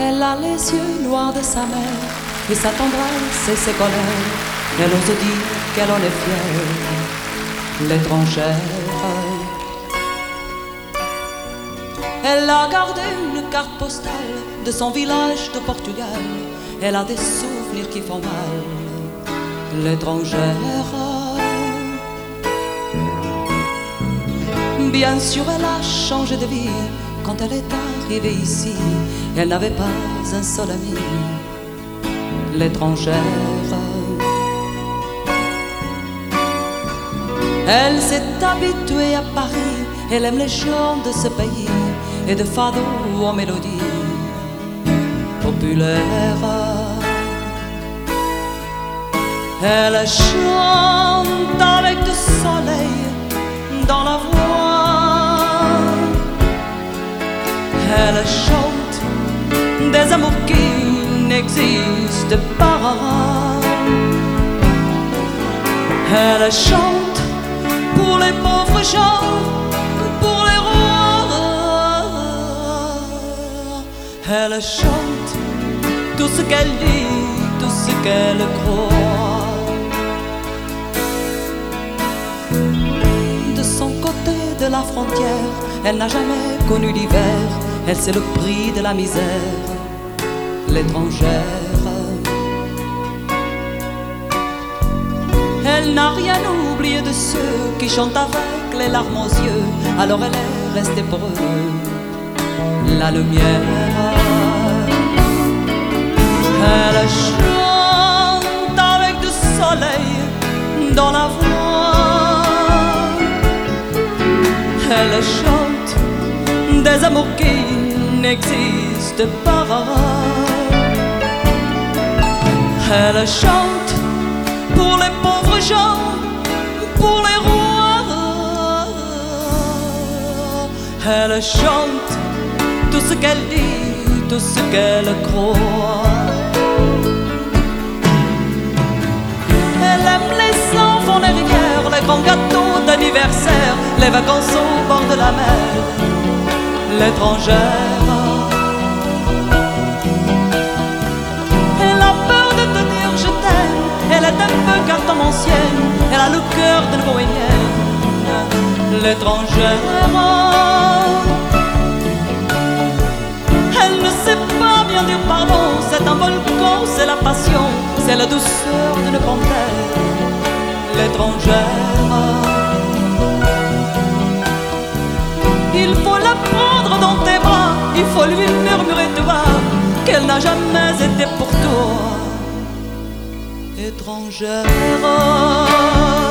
Elle a les yeux noirs de sa mère et sa tendresse et ses colères. Elle ose dire qu'elle en est fière, l'étrangère. Elle a gardé une carte postale de son village de Portugal. Elle a des souvenirs qui font mal, l'étrangère. Bien sûr, elle a changé de vie quand elle est arrivée ici. Elle n'avait pas un seul ami, l'étrangère. Elle s'est habituée à Paris. Elle aime les gens de ce pays et de fado aux mélodies populaires. Elle chante avec du soleil dans la voix. Elle chante des amours qui n'existent pas. Elle chante pour les pauvres gens, pour les rois. Elle chante tout ce qu'elle dit, tout ce qu'elle croit. De son côté de la frontière, elle n'a jamais connu l'hiver. Elle sait le prix de la misère, l'étrangère. Elle n'a rien oublié de ceux qui chantent avec les larmes aux yeux. Alors elle est restée pour eux la lumière. Elle chante avec du soleil dans la voix. Elle chante des amours qui n'existent pas. Elle chante pour les pauvres gens, pour les rois. Elle chante tout ce qu'elle dit, tout ce qu'elle croit. Elle aime les enfants, les rivières, les grands gâteaux d'anniversaire, les vacances au bord de la mer, l'étrangère. Elle a peur de te dire je t'aime. Elle est un peu cartomancienne, elle a le cœur d'une bohémienne, l'étrangère. Elle ne sait pas bien dire pardon, c'est un volcan, c'est la passion, c'est la douceur d'une panthère, l'étrangère. Il faut la prendre dans tes bras, il faut lui murmurer de bas qu'elle n'a jamais été pour toi, étrangère.